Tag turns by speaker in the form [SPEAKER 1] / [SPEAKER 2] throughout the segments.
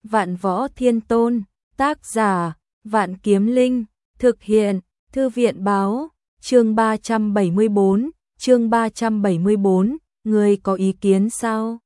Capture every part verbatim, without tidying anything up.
[SPEAKER 1] Vạn Võ Thiên Tôn, tác giả, Vạn Kiếm Linh, thực hiện, Thư viện báo, chương ba trăm bảy mươi tư, chương ba trăm bảy mươi tư, người có ý kiến sao?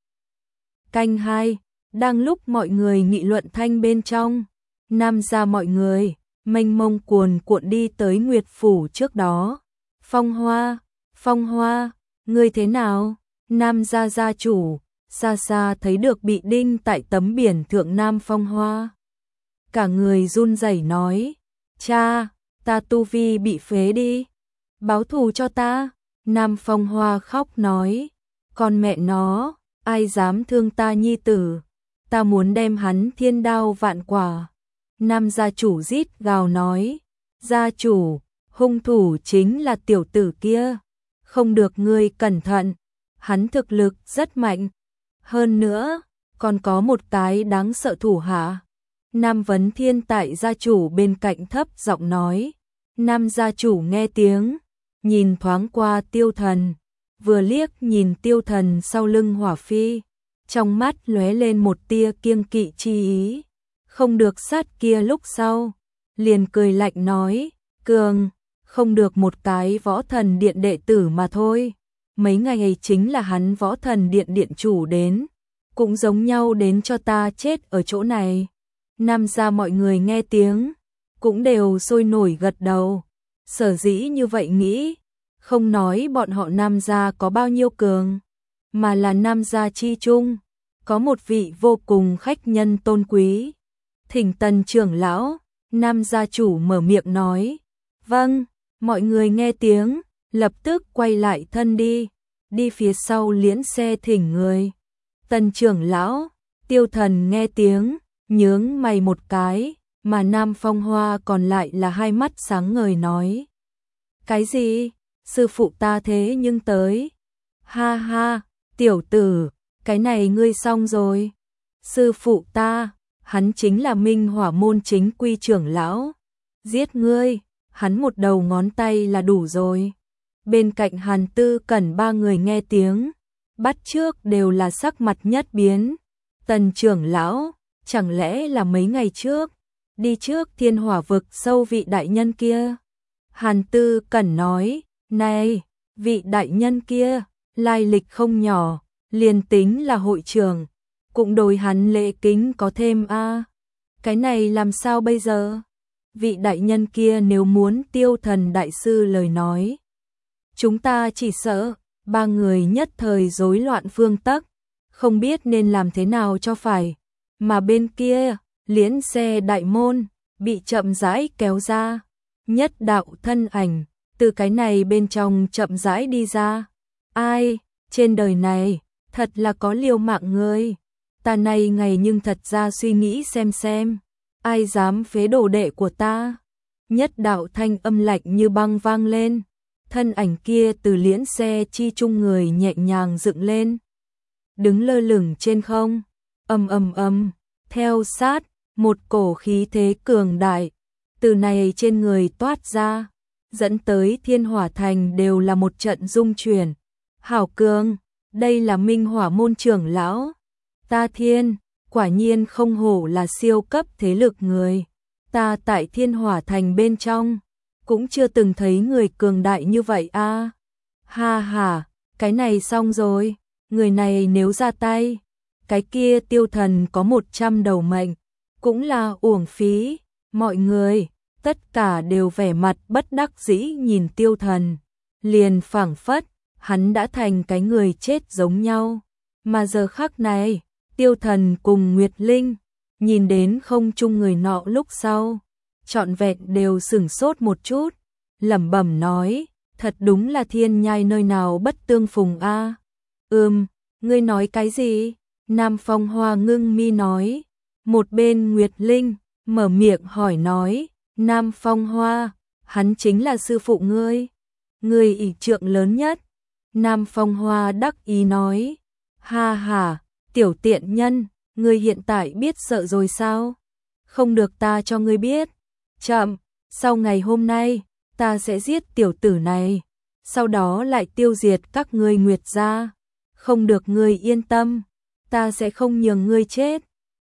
[SPEAKER 1] Canh hai, đang lúc mọi người nghị luận thanh bên trong, Nam gia mọi người, mênh mông cuồn cuộn đi tới Nguyệt Phủ trước đó. Phong Hoa, Phong Hoa, ngươi thế nào? Nam gia gia chủ, xa xa thấy được bị đinh tại tấm biển thượng Nam Phong Hoa. Cả người run rẩy nói, cha, ta tu vi bị phế đi, báo thù cho ta. Nam Phong Hoa khóc nói, con mẹ nó, ai dám thương ta nhi tử, ta muốn đem hắn thiên đao vạn quả. Nam gia chủ rít gào nói, gia chủ, hung thủ chính là tiểu tử kia, không được ngươi cẩn thận, hắn thực lực rất mạnh, hơn nữa, còn có một cái đáng sợ thủ hạ. Nam Vấn Thiên tại gia chủ bên cạnh thấp giọng nói. Nam gia chủ nghe tiếng, nhìn thoáng qua Tiêu Thần, vừa liếc nhìn Tiêu Thần sau lưng Hỏa Phi, trong mắt lóe lên một tia kiêng kỵ chi ý, không được sát kia lúc sau, liền cười lạnh nói, cường, không được một cái võ thần điện đệ tử mà thôi, mấy ngày ấy chính là hắn võ thần điện điện chủ đến, cũng giống nhau đến cho ta chết ở chỗ này. Nam gia mọi người nghe tiếng, cũng đều sôi nổi gật đầu, sở dĩ như vậy nghĩ, không nói bọn họ Nam gia có bao nhiêu cường, mà là Nam gia chi chung, có một vị vô cùng khách nhân tôn quý. Thỉnh Tần trưởng lão, Nam gia chủ mở miệng nói, vâng, mọi người nghe tiếng, lập tức quay lại thân đi, đi phía sau liễn xe thỉnh người. Tần trưởng lão, Tiêu Thần nghe tiếng, nhướng mày một cái, mà Nam Phong Hoa còn lại là hai mắt sáng ngời nói. Cái gì? Sư phụ ta thế nhưng tới. Ha ha, tiểu tử, cái này ngươi xong rồi. Sư phụ ta, hắn chính là Minh Hỏa môn chính quy trưởng lão. Giết ngươi, hắn một đầu ngón tay là đủ rồi. Bên cạnh Hàn Tư Cẩn ba người nghe tiếng, bắt trước đều là sắc mặt nhất biến. Tần trưởng lão, chẳng lẽ là mấy ngày trước, đi trước Thiên Hỏa vực sâu vị đại nhân kia? Hàn Tư Cẩn nói, này, vị đại nhân kia, lai lịch không nhỏ, liền tính là hội trưởng, cũng đối hắn lễ kính có thêm a. À. Cái này làm sao bây giờ? Vị đại nhân kia nếu muốn Tiêu Thần đại sư lời nói, chúng ta chỉ sợ, ba người nhất thời rối loạn phương tắc, không biết nên làm thế nào cho phải. Mà bên kia, liễn xe đại môn, bị chậm rãi kéo ra, nhất đạo thân ảnh, từ cái này bên trong chậm rãi đi ra. Ai, trên đời này, thật là có liều mạng người, ta này ngày nhưng thật ra suy nghĩ xem xem, ai dám phế đồ đệ của ta. Nhất đạo thanh âm lạnh như băng vang lên, thân ảnh kia từ liễn xe chi chung người nhẹ nhàng dựng lên, đứng lơ lửng trên không, ầm ầm ầm, theo sát, một cổ khí thế cường đại, từ này trên người toát ra, dẫn tới Thiên Hỏa Thành đều là một trận rung chuyển. Hảo cường, đây là Minh Hỏa môn trưởng lão. Ta thiên, quả nhiên không hổ là siêu cấp thế lực người. Ta tại Thiên Hỏa Thành bên trong, cũng chưa từng thấy người cường đại như vậy a. À. Ha ha, cái này xong rồi, người này nếu ra tay, cái kia Tiêu Thần có một trăm đầu mệnh, cũng là uổng phí. Mọi người, tất cả đều vẻ mặt bất đắc dĩ nhìn Tiêu Thần, liền phảng phất, hắn đã thành cái người chết giống nhau. Mà giờ khắc này, Tiêu Thần cùng Nguyệt Linh, nhìn đến không chung người nọ lúc sau, trọn vẹn đều sửng sốt một chút, lẩm bẩm nói, thật đúng là thiên nhai nơi nào bất tương phùng a. À. Ừm, ngươi nói cái gì? Nam Phong Hoa ngưng mi nói. Một bên Nguyệt Linh mở miệng hỏi nói, Nam Phong Hoa, hắn chính là sư phụ ngươi, người ỷ trượng lớn nhất. Nam Phong Hoa đắc ý nói, ha ha, tiểu tiện nhân, ngươi hiện tại biết sợ rồi sao? Không được ta cho ngươi biết. Chậm, sau ngày hôm nay, ta sẽ giết tiểu tử này, sau đó lại tiêu diệt các ngươi Nguyệt gia. Không được ngươi yên tâm, ta sẽ không nhường ngươi chết.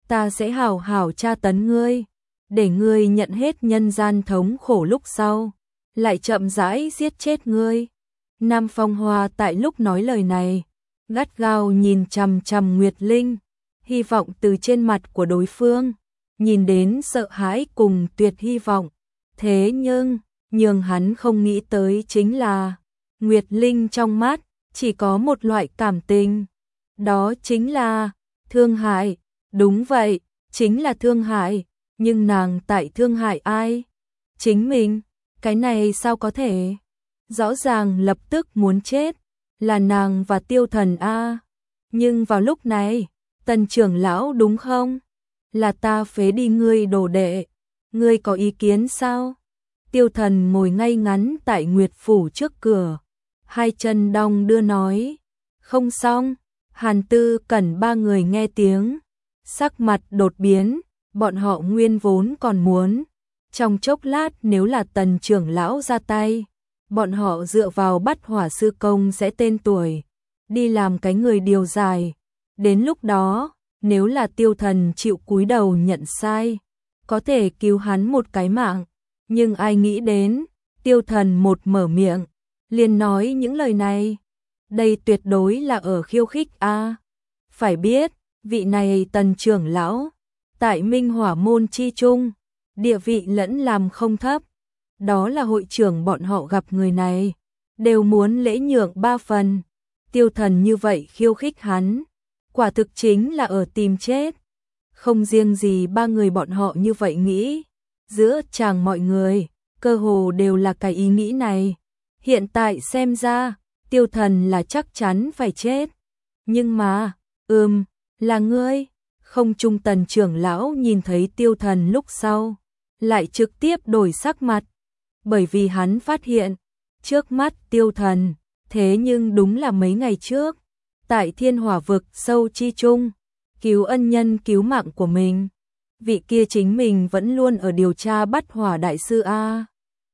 [SPEAKER 1] ta sẽ hảo hảo tra tấn ngươi, để ngươi nhận hết nhân gian thống khổ lúc sau, lại chậm rãi giết chết ngươi. Nam Phong Hoa tại lúc nói lời này, gắt gao nhìn chằm chằm Nguyệt Linh, hy vọng từ trên mặt của đối phương, nhìn đến sợ hãi cùng tuyệt hy vọng. Thế nhưng, nhường hắn không nghĩ tới chính là, Nguyệt Linh trong mắt, chỉ có một loại cảm tình. Đó chính là, thương hại. Đúng vậy, chính là thương hại. Nhưng nàng tại thương hại ai? Chính mình. Cái này sao có thể? Rõ ràng lập tức muốn chết, là nàng và Tiêu Thần a. Nhưng vào lúc này, Tần trưởng lão đúng không? Là ta phế đi ngươi đồ đệ. Ngươi có ý kiến sao? Tiêu Thần ngồi ngay ngắn tại Nguyệt Phủ trước cửa, hai chân đong đưa nói. Không xong. Hàn Tư Cẩn ba người nghe tiếng, sắc mặt đột biến, bọn họ nguyên vốn còn muốn. Trong chốc lát nếu là Tần trưởng lão ra tay, bọn họ dựa vào bắt hỏa sư công sẽ tên tuổi, đi làm cái người điều giải. Đến lúc đó, nếu là Tiêu Thần chịu cúi đầu nhận sai, có thể cứu hắn một cái mạng. Nhưng ai nghĩ đến, Tiêu Thần một mở miệng, liền nói những lời này. Đây tuyệt đối là ở khiêu khích a. Phải biết, vị này Tần trưởng lão, tại Minh Hỏa môn chi trung, địa vị lẫn làm không thấp. Đó là hội trưởng bọn họ gặp người này, đều muốn lễ nhượng ba phần. Tiêu Thần như vậy khiêu khích hắn, quả thực chính là ở tìm chết. Không riêng gì ba người bọn họ như vậy nghĩ, giữa chàng mọi người, cơ hồ đều là cái ý nghĩ này. Hiện tại xem ra, Tiêu Thần là chắc chắn phải chết. Nhưng mà, ừm, là ngươi. Không trung Tần trưởng lão nhìn thấy Tiêu Thần lúc sau, lại trực tiếp đổi sắc mặt. Bởi vì hắn phát hiện, trước mắt Tiêu Thần, thế nhưng đúng là mấy ngày trước, tại Thiên Hỏa vực sâu chi trung, cứu ân nhân cứu mạng của mình. Vị kia chính mình vẫn luôn ở điều tra bắt hỏa đại sư A.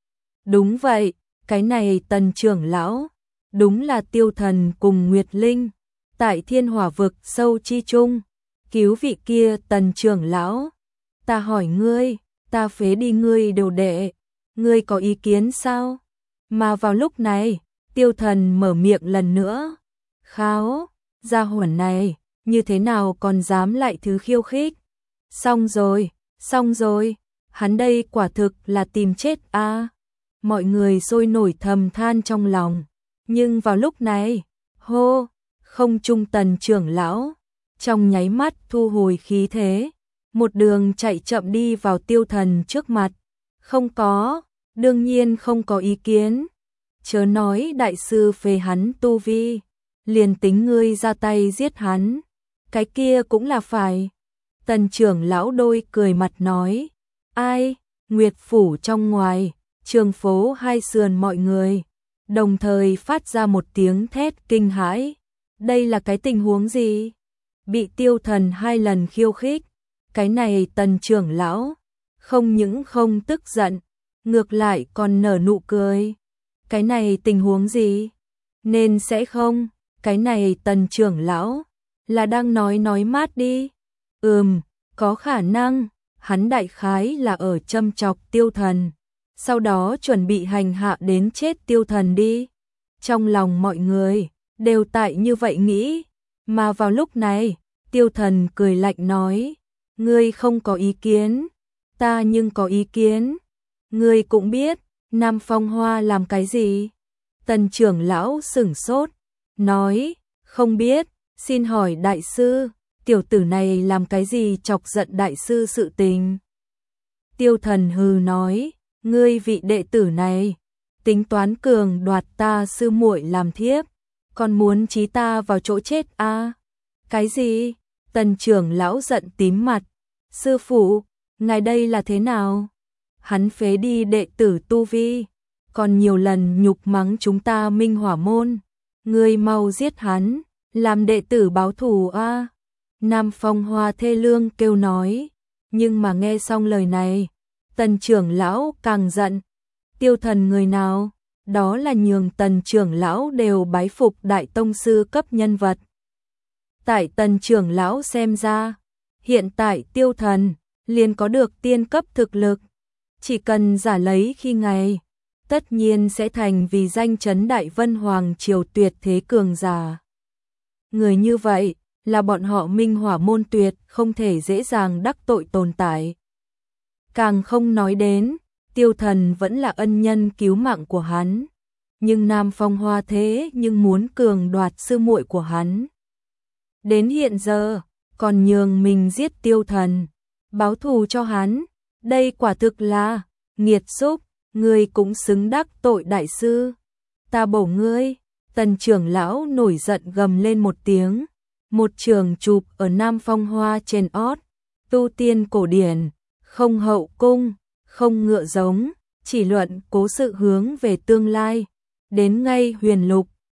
[SPEAKER 1] Đúng vậy, cái này Tần trưởng lão, đúng là Tiêu Thần cùng Nguyệt Linh, tại Thiên Hỏa vực sâu chi trung, cứu vị kia Tần trưởng lão. Ta hỏi ngươi, ta phế đi ngươi đồ đệ, ngươi có ý kiến sao? Mà vào lúc này, Tiêu Thần mở miệng lần nữa. Kháo, gia hỏa này, như thế nào còn dám lại thứ khiêu khích? Xong rồi, xong rồi, hắn đây quả thực là tìm chết a. Mọi người sôi nổi thầm than trong lòng. Nhưng vào lúc này, hô, không trung Tần trưởng lão, trong nháy mắt thu hồi khí thế, một đường chạy chậm đi vào Tiêu Thần trước mặt. Không có, đương nhiên không có ý kiến. Chớ nói đại sư phế hắn tu vi, liền tính ngươi ra tay giết hắn, cái kia cũng là phải. Tần trưởng lão đôi cười mặt nói. Ai? Nguyệt Phủ trong ngoài, trường phố hai sườn mọi người đồng thời phát ra một tiếng thét kinh hãi. Đây là cái tình huống gì? Bị Tiêu Thần hai lần khiêu khích, cái này Tần trưởng lão không những không tức giận, ngược lại còn nở nụ cười. Cái này tình huống gì? Nên sẽ không, cái này Tần trưởng lão là đang nói nói mát đi. Ừm, có khả năng, hắn đại khái là ở châm chọc Tiêu Thần, sau đó chuẩn bị hành hạ đến chết Tiêu Thần đi. Trong lòng mọi người đều tại như vậy nghĩ, mà vào lúc này, Tiêu Thần cười lạnh nói, ngươi không có ý kiến, ta nhưng có ý kiến. Ngươi cũng biết, Nam Phong Hoa làm cái gì? Tần trưởng lão sửng sốt, nói, không biết, xin hỏi đại sư, tiểu tử này làm cái gì chọc giận đại sư sự tình? Tiêu Thần hừ nói, ngươi vị đệ tử này, tính toán cường đoạt ta sư muội làm thiếp, còn muốn chí ta vào chỗ chết a? À? Cái gì? Tần trưởng lão giận tím mặt, sư phụ, ngài đây là thế nào? Hắn phế đi đệ tử tu vi, còn nhiều lần nhục mắng chúng ta Minh Hỏa môn, ngươi mau giết hắn, làm đệ tử báo thù a. À? Nam Phong Hoa thê lương kêu nói, nhưng mà nghe xong lời này, Tần trưởng lão càng giận. Tiêu Thần người nào? Đó là nhường Tần trưởng lão đều bái phục đại tông sư cấp nhân vật. Tại Tần trưởng lão xem ra, Hiện tại Tiêu Thần liền có được tiên cấp thực lực, chỉ cần giả lấy khi ngày, tất nhiên sẽ thành vì danh chấn Đại Vân Hoàng triều tuyệt thế cường giả. Người như vậy là bọn họ Minh Hỏa môn tuyệt không thể dễ dàng đắc tội tồn tại. Càng không nói đến, Tiêu Thần vẫn là ân nhân cứu mạng của hắn, nhưng Nam Phong Hoa thế nhưng muốn cường đoạt sư muội của hắn. Đến hiện giờ, còn nhường mình giết Tiêu Thần, báo thù cho hắn, đây quả thực là nghiệt xúc, ngươi cũng xứng đắc tội đại sư. Ta bổ ngươi, Tần trưởng lão nổi giận gầm lên một tiếng, một trường chụp ở Nam Phong Hoa trên ót, tu tiên cổ điển, không hậu cung, không ngựa giống, chỉ luận cố sự hướng về tương lai, đến ngay huyền lục,